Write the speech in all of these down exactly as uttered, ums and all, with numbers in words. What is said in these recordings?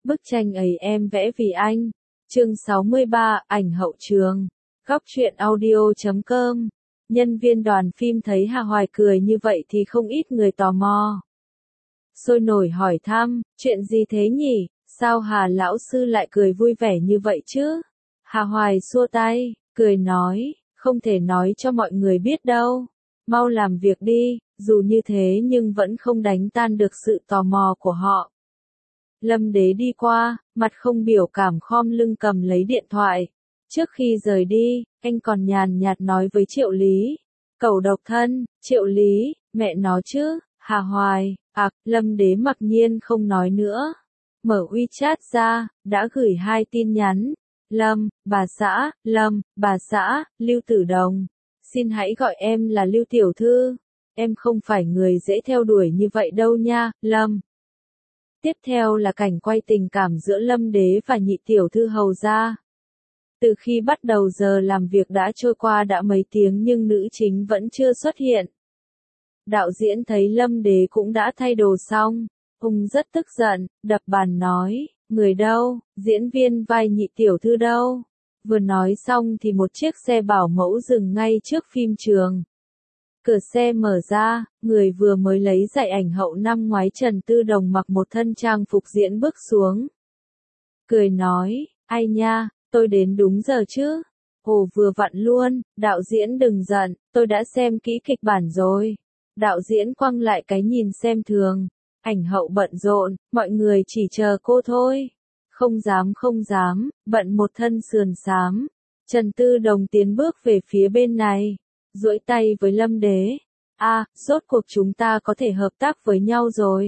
Bức tranh ấy em vẽ vì anh. Chương sáu mươi ba, ảnh hậu trường. Góc truyện audio chấm com. Nhân viên đoàn phim thấy Hà Hoài cười như vậy thì không ít người tò mò. Sôi nổi hỏi thăm, chuyện gì thế nhỉ, sao Hà lão sư lại cười vui vẻ như vậy chứ? Hà Hoài xua tay, cười nói, không thể nói cho mọi người biết đâu. Mau làm việc đi, dù như thế nhưng vẫn không đánh tan được sự tò mò của họ. Lâm Đế đi qua, mặt không biểu cảm khom lưng cầm lấy điện thoại. Trước khi rời đi, anh còn nhàn nhạt nói với Triệu Lý. Cẩu độc thân, Triệu Lý, mẹ nó chứ, Hà Hoài, à, Lâm Đế mặc nhiên không nói nữa. Mở WeChat ra, đã gửi hai tin nhắn. Lâm, bà xã, Lâm, bà xã, Lưu Tử Đồng. Xin hãy gọi em là Lưu Tiểu Thư. Em không phải người dễ theo đuổi như vậy đâu nha, Lâm. Tiếp theo là cảnh quay tình cảm giữa Lâm Đế và nhị tiểu thư hầu gia. Từ khi bắt đầu giờ làm việc đã trôi qua đã mấy tiếng nhưng nữ chính vẫn chưa xuất hiện. Đạo diễn thấy Lâm Đế cũng đã thay đồ xong, ông rất tức giận, đập bàn nói, người đâu, diễn viên vai nhị tiểu thư đâu. Vừa nói xong thì một chiếc xe bảo mẫu dừng ngay trước phim trường. Cửa xe mở ra, người vừa mới lấy giải ảnh hậu năm ngoái Trần Tư Đồng mặc một thân trang phục diễn bước xuống. Cười nói, ai nha, tôi đến đúng giờ chứ? Ồ vừa vặn luôn, đạo diễn đừng giận, tôi đã xem kỹ kịch bản rồi. Đạo diễn quăng lại cái nhìn xem thường. Ảnh hậu bận rộn, mọi người chỉ chờ cô thôi. Không dám không dám, bận một thân sườn xám. Trần Tư Đồng tiến bước về phía bên này. Duỗi tay với Lâm Đế. À, rốt cuộc chúng ta có thể hợp tác với nhau rồi.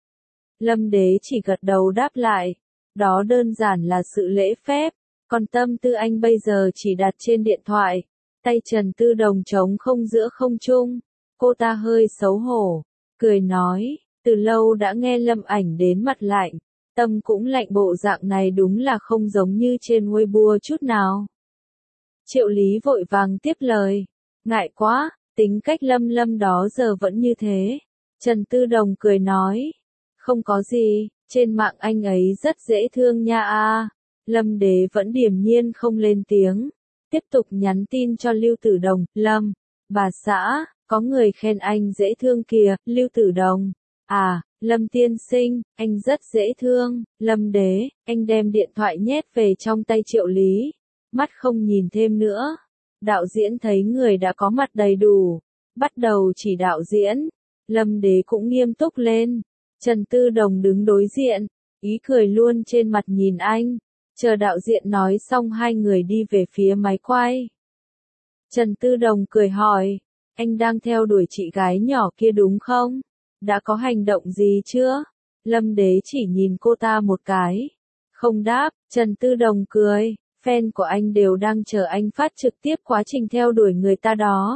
Lâm Đế chỉ gật đầu đáp lại. Đó đơn giản là sự lễ phép. Còn tâm tư anh bây giờ chỉ đặt trên điện thoại. Tay Trần Tư Đồng trống không giữa không trung. Cô ta hơi xấu hổ. Cười nói, từ lâu đã nghe Lâm Ảnh đến mặt lạnh. Tâm cũng lạnh, bộ dạng này đúng là không giống như trên Weibo chút nào. Triệu Lý vội vàng tiếp lời. Ngại quá, tính cách Lâm Lâm đó giờ vẫn như thế. Trần Tư Đồng cười nói. Không có gì, trên mạng anh ấy rất dễ thương nha a. Lâm Đế vẫn điềm nhiên không lên tiếng. Tiếp tục nhắn tin cho Lưu Tử Đồng. Lâm, bà xã, có người khen anh dễ thương kìa, Lưu Tử Đồng. À, Lâm tiên sinh, anh rất dễ thương. Lâm Đế, anh đem điện thoại nhét về trong tay Triệu Lý. Mắt không nhìn thêm nữa. Đạo diễn thấy người đã có mặt đầy đủ. Bắt đầu chỉ đạo diễn. Lâm Đế cũng nghiêm túc lên. Trần Tư Đồng đứng đối diện. Ý cười luôn trên mặt nhìn anh. Chờ đạo diễn nói xong hai người đi về phía máy quay. Trần Tư Đồng cười hỏi. Anh đang theo đuổi chị gái nhỏ kia đúng không? Đã có hành động gì chưa? Lâm Đế chỉ nhìn cô ta một cái. Không đáp, Trần Tư Đồng cười. Fan của anh đều đang chờ anh phát trực tiếp quá trình theo đuổi người ta đó.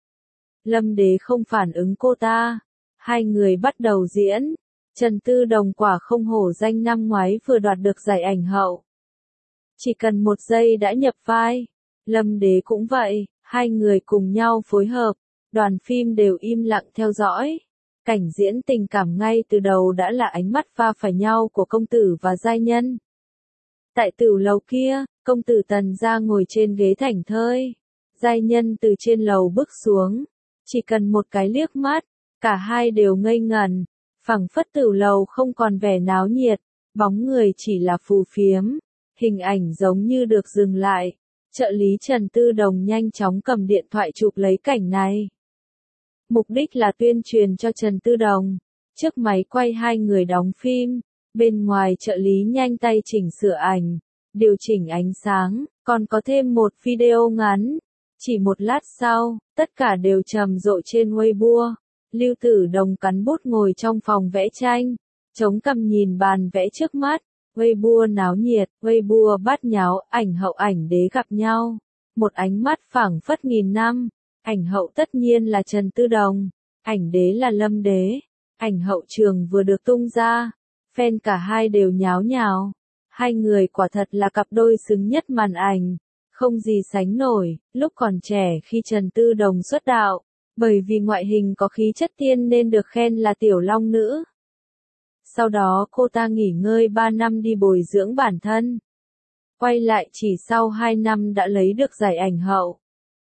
Lâm Đế không phản ứng cô ta. Hai người bắt đầu diễn. Trần Tư Đồng quả không hổ danh năm ngoái vừa đoạt được giải ảnh hậu. Chỉ cần một giây đã nhập vai. Lâm Đế cũng vậy, hai người cùng nhau phối hợp. Đoàn phim đều im lặng theo dõi. Cảnh diễn tình cảm ngay từ đầu đã là ánh mắt va phải nhau của công tử và giai nhân. Tại tửu lầu kia, công tử Tần gia ngồi trên ghế thảnh thơi. Giai nhân từ trên lầu bước xuống. Chỉ cần một cái liếc mắt, cả hai đều ngây ngẩn. Phẳng phất tửu lầu không còn vẻ náo nhiệt, bóng người chỉ là phù phiếm. Hình ảnh giống như được dừng lại. Trợ lý Trần Tư Đồng nhanh chóng cầm điện thoại chụp lấy cảnh này. Mục đích là tuyên truyền cho Trần Tư Đồng. Trước máy quay hai người đóng phim, bên ngoài trợ lý nhanh tay chỉnh sửa ảnh, điều chỉnh ánh sáng, còn có thêm một video ngắn. Chỉ một lát sau, tất cả đều trầm rộ trên Weibo. Lưu Tử Đồng cắn bút ngồi trong phòng vẽ tranh, chống cằm nhìn bàn vẽ trước mắt. Weibo náo nhiệt, Weibo bát nháo, ảnh hậu ảnh đế gặp nhau. Một ánh mắt phảng phất nghìn năm. Ảnh hậu tất nhiên là Trần Tư Đồng, ảnh đế là Lâm Đế. Ảnh hậu trường vừa được tung ra, fan cả hai đều nháo nhào. Hai người quả thật là cặp đôi xứng nhất màn ảnh, không gì sánh nổi. Lúc còn trẻ khi Trần Tư Đồng xuất đạo, bởi vì ngoại hình có khí chất tiên nên được khen là tiểu long nữ. Sau đó cô ta nghỉ ngơi ba năm đi bồi dưỡng bản thân. Quay lại chỉ sau hai năm đã lấy được giải ảnh hậu.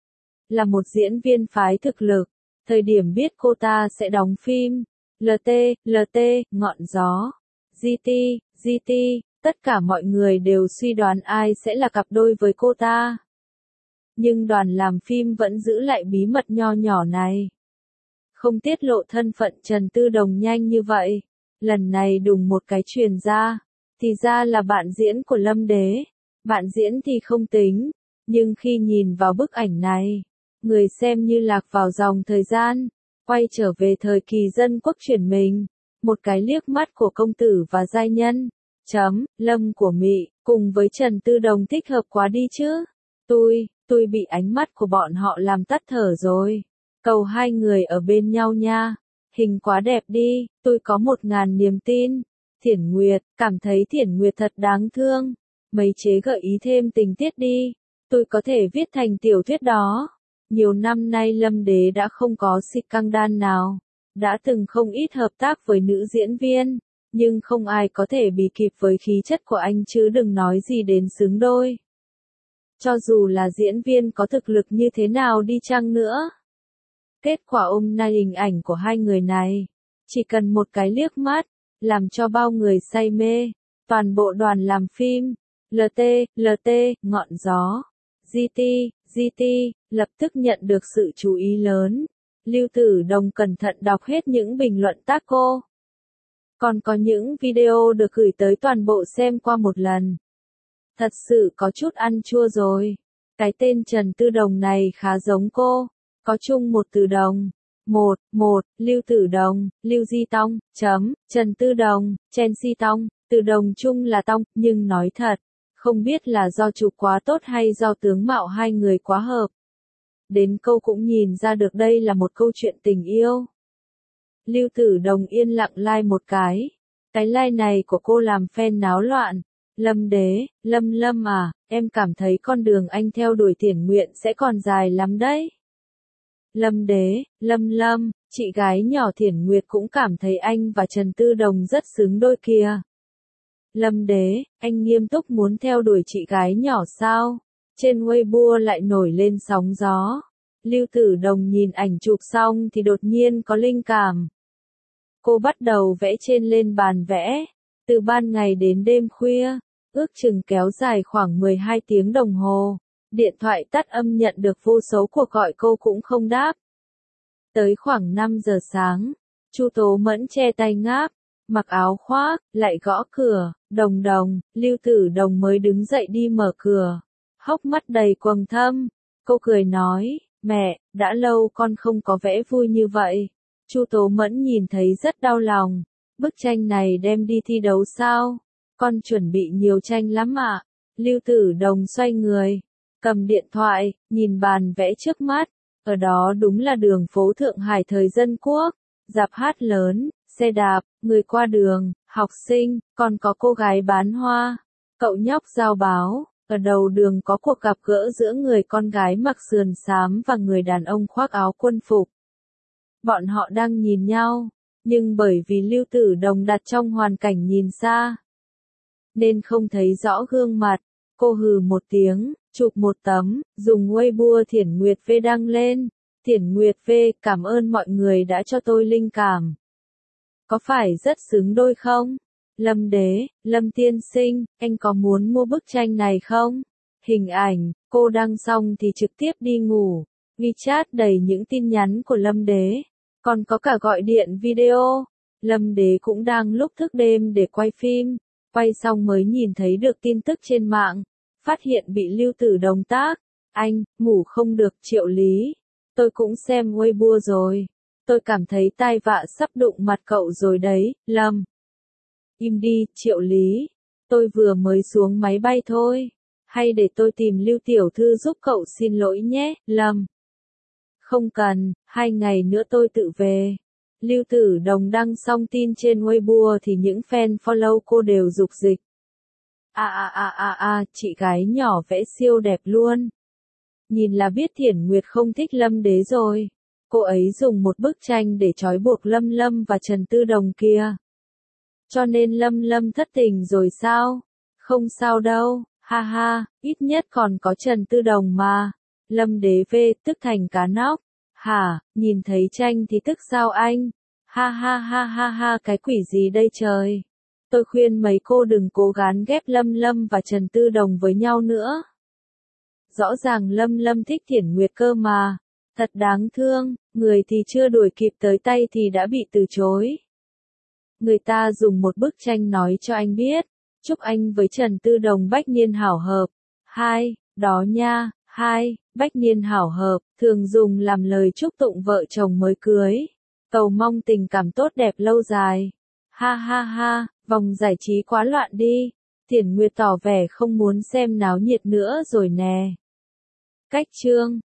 Là một diễn viên phái thực lực, thời điểm biết cô ta sẽ đóng phim, lờ tê, lờ tê, Ngọn Gió, giê tê, giê tê, tất cả mọi người đều suy đoán ai sẽ là cặp đôi với cô ta. Nhưng đoàn làm phim vẫn giữ lại bí mật nho nhỏ này. Không tiết lộ thân phận Trần Tư Đồng nhanh như vậy. Lần này đùng một cái truyền ra, thì ra là bạn diễn của Lâm Đế. Bạn diễn thì không tính, nhưng khi nhìn vào bức ảnh này, người xem như lạc vào dòng thời gian, quay trở về thời kỳ dân quốc chuyển mình. Một cái liếc mắt của công tử và giai nhân, chấm, Lâm của Mị, cùng với Trần Tư Đồng thích hợp quá đi chứ. Tôi, tôi bị ánh mắt của bọn họ làm tắt thở rồi. Cầu hai người ở bên nhau nha. Hình quá đẹp đi, tôi có một ngàn niềm tin. Thiển Nguyệt, cảm thấy Thiển Nguyệt thật đáng thương. Mấy chế gợi ý thêm tình tiết đi. Tôi có thể viết thành tiểu thuyết đó. Nhiều năm nay Lâm Đế đã không có scandal nào. Đã từng không ít hợp tác với nữ diễn viên. Nhưng không ai có thể bị kịp với khí chất của anh chứ đừng nói gì đến xứng đôi. Cho dù là diễn viên có thực lực như thế nào đi chăng nữa. Kết quả hôm nay hình ảnh của hai người này, chỉ cần một cái liếc mắt, làm cho bao người say mê. Toàn bộ đoàn làm phim, lờ tê, lờ tê, Ngọn Gió, giê tê, giê tê, lập tức nhận được sự chú ý lớn. Lưu Tử Đồng cẩn thận đọc hết những bình luận tác cô. Còn có những video được gửi tới toàn bộ xem qua một lần. Thật sự có chút ăn chua rồi. Cái tên Trần Tư Đồng này khá giống cô. Có chung một từ đồng. Một, một, Lưu Tử Đồng, Lưu Di Tông, chấm, Trần Tư Đồng, Chen Si Tông, từ đồng chung là Tông, nhưng nói thật, không biết là do chụp quá tốt hay do tướng mạo hai người quá hợp. Đến câu cũng nhìn ra được đây là một câu chuyện tình yêu. Lưu Tử Đồng yên lặng like một cái. Cái like này của cô làm fan náo loạn. Lâm Đế, Lâm Lâm à, em cảm thấy con đường anh theo đuổi Thiển Nguyện sẽ còn dài lắm đấy. Lâm Đế, Lâm Lâm, chị gái nhỏ Thiển Nguyệt cũng cảm thấy anh và Trần Tư Đồng rất xứng đôi kìa. Lâm Đế, anh nghiêm túc muốn theo đuổi chị gái nhỏ sao? Trên Weibo lại nổi lên sóng gió. Lưu Tử Đồng nhìn ảnh chụp xong thì đột nhiên có linh cảm. Cô bắt đầu vẽ trên lên bàn vẽ, từ ban ngày đến đêm khuya, ước chừng kéo dài khoảng mười hai tiếng đồng hồ. Điện thoại tắt âm nhận được vô số cuộc gọi cô cũng không đáp. Tới khoảng năm giờ sáng, Chu Tố Mẫn che tay ngáp, mặc áo khoác, lại gõ cửa. Đồng Đồng, Lưu Tử Đồng mới đứng dậy đi mở cửa. Hốc mắt đầy quầng thâm. Cô cười nói, mẹ, đã lâu con không có vẽ vui như vậy. Chu Tố Mẫn nhìn thấy rất đau lòng. Bức tranh này đem đi thi đấu sao? Con chuẩn bị nhiều tranh lắm ạ. Lưu Tử Đồng xoay người, cầm điện thoại, nhìn bàn vẽ trước mắt. Ở đó đúng là đường phố Thượng Hải thời dân quốc, rạp hát lớn, xe đạp, người qua đường, học sinh, còn có cô gái bán hoa, cậu nhóc giao báo. Ở đầu đường có cuộc gặp gỡ giữa người con gái mặc sườn xám và người đàn ông khoác áo quân phục. Bọn họ đang nhìn nhau, nhưng bởi vì Lưu Tử Đồng đặt trong hoàn cảnh nhìn xa, nên không thấy rõ gương mặt. Cô hừ một tiếng, chụp một tấm, dùng Weibo Thiển Nguyệt V đăng lên. Thiển Nguyệt V, cảm ơn mọi người đã cho tôi linh cảm. Có phải rất xứng đôi không? Lâm Đế, Lâm tiên sinh, anh có muốn mua bức tranh này không? Hình ảnh, cô đăng xong thì trực tiếp đi ngủ. WeChat đầy những tin nhắn của Lâm Đế. Còn có cả gọi điện video. Lâm Đế cũng đang lúc thức đêm để quay phim. Quay xong mới nhìn thấy được tin tức trên mạng. Phát hiện bị Lưu Tử Đồng tác. Anh, ngủ không được Triệu Lý. Tôi cũng xem Weibo rồi. Tôi cảm thấy tai vạ sắp đụng mặt cậu rồi đấy, Lâm. Im đi, Triệu Lý. Tôi vừa mới xuống máy bay thôi. Hay để tôi tìm Lưu Tiểu Thư giúp cậu xin lỗi nhé, Lâm. Không cần, hai ngày nữa tôi tự về. Lưu Tử Đồng đăng xong tin trên Weibo thì những fan follow cô đều dục dịch. À à à à à, chị gái nhỏ vẽ siêu đẹp luôn. Nhìn là biết Thiển Nguyệt không thích Lâm Đế rồi. Cô ấy dùng một bức tranh để trói buộc Lâm Lâm và Trần Tư Đồng kia. Cho nên Lâm Lâm thất tình rồi sao? Không sao đâu, ha ha, ít nhất còn có Trần Tư Đồng mà. Lâm Đế Vê tức thành cá nóc. Hả, nhìn thấy tranh thì tức sao anh? Ha ha ha ha ha, cái quỷ gì đây trời? Tôi khuyên mấy cô đừng cố gắng ghép Lâm Lâm và Trần Tư Đồng với nhau nữa. Rõ ràng Lâm Lâm thích Thiển Nguyệt cơ mà. Thật đáng thương, người thì chưa đuổi kịp tới tay thì đã bị từ chối. Người ta dùng một bức tranh nói cho anh biết, chúc anh với Trần Tư Đồng bách niên hảo hợp. Hai, đó nha, hai, bách niên hảo hợp, thường dùng làm lời chúc tụng vợ chồng mới cưới. Cầu mong tình cảm tốt đẹp lâu dài. Ha ha ha, vòng giải trí quá loạn đi. Thiển Nguyệt tỏ vẻ không muốn xem náo nhiệt nữa rồi nè. Cách chương